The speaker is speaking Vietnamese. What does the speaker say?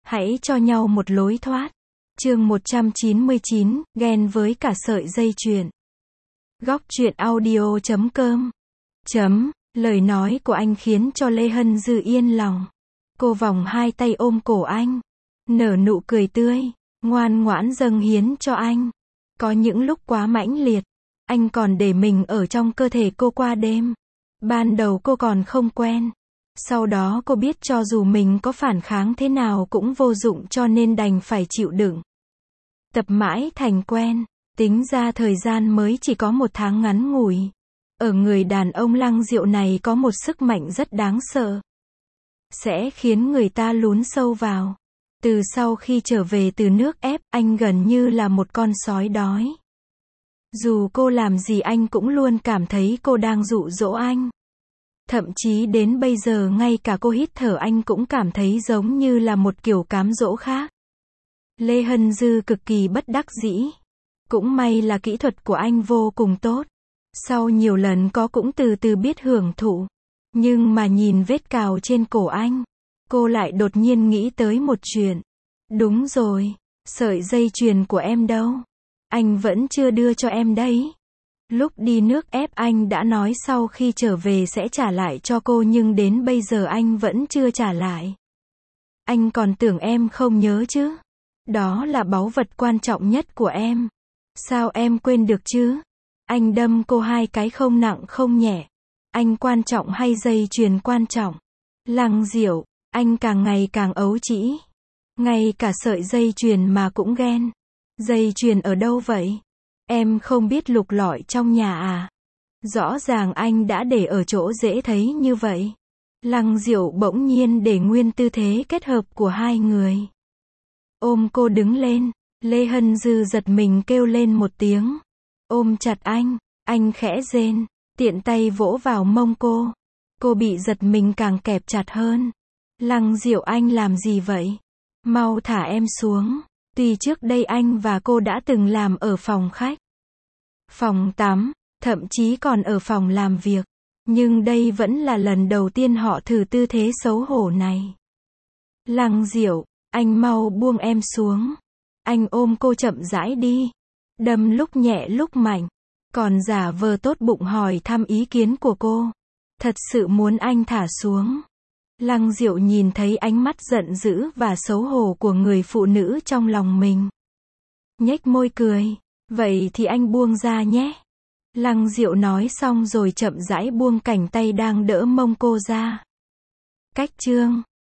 Hãy cho nhau một lối thoát. Chương 199, ghen với cả sợi dây chuyền. Góc truyện audio.com. Lời nói của anh khiến cho Lê Hân Dư yên lòng. Cô vòng hai tay ôm cổ anh, nở nụ cười tươi, ngoan ngoãn dâng hiến cho anh. Có những lúc quá mãnh liệt, anh còn để mình ở trong cơ thể cô qua đêm. Ban đầu cô còn không quen. Sau đó cô biết cho dù mình có phản kháng thế nào cũng vô dụng cho nên đành phải chịu đựng. Tập mãi thành quen, tính ra thời gian mới chỉ có 1 tháng ngắn ngủi. Ở người đàn ông Lăng Diệu này có một sức mạnh rất đáng sợ. Sẽ khiến người ta lún sâu vào. Từ sau khi trở về từ nước ép, anh gần như là một con sói đói. Dù cô làm gì anh cũng luôn cảm thấy cô đang dụ dỗ anh. Thậm chí đến bây giờ ngay cả cô hít thở anh cũng cảm thấy giống như là một kiểu cám dỗ khác. Lê Hân Dư cực kỳ bất đắc dĩ. Cũng may là kỹ thuật của anh vô cùng tốt. Sau nhiều lần có cũng từ từ biết hưởng thụ. Nhưng mà nhìn vết cào trên cổ anh, cô lại đột nhiên nghĩ tới một chuyện. Đúng rồi, sợi dây chuyền của em đâu? Anh vẫn chưa đưa cho em đấy. Lúc đi nước ép anh đã nói sau khi trở về sẽ trả lại cho cô nhưng đến bây giờ anh vẫn chưa trả lại. Anh còn tưởng em không nhớ chứ. Đó là báu vật quan trọng nhất của em. Sao em quên được chứ? Anh đâm cô 2 cái không nặng không nhẹ. Anh quan trọng hay dây chuyền quan trọng? Lăng Diệu, anh càng ngày càng ấu trĩ. Ngay cả sợi dây chuyền mà cũng ghen. Dây chuyền ở đâu vậy? Em không biết lục lọi trong nhà à? Rõ ràng anh đã để ở chỗ dễ thấy như vậy. Lăng Diệu bỗng nhiên để nguyên tư thế kết hợp của hai người. Ôm cô đứng lên, Lê Hân Dư giật mình kêu lên một tiếng. Ôm chặt anh khẽ rên, tiện tay vỗ vào mông cô. Cô bị giật mình càng kẹp chặt hơn. Lăng Diệu anh làm gì vậy? Mau thả em xuống. Tuy trước đây anh và cô đã từng làm ở phòng khách, phòng tắm, thậm chí còn ở phòng làm việc. Nhưng đây vẫn là lần đầu tiên họ thử tư thế xấu hổ này. Lăng Diệu, anh mau buông em xuống. Anh ôm cô chậm rãi đi. Đâm lúc nhẹ lúc mạnh. Còn giả vờ tốt bụng hỏi thăm ý kiến của cô. Thật sự muốn anh thả xuống. Lăng Diệu nhìn thấy ánh mắt giận dữ và xấu hổ của người phụ nữ trong lòng mình. Nhếch môi cười. Vậy thì anh buông ra nhé. Lăng Diệu nói xong rồi chậm rãi buông cánh tay đang đỡ mông cô ra. Cách chương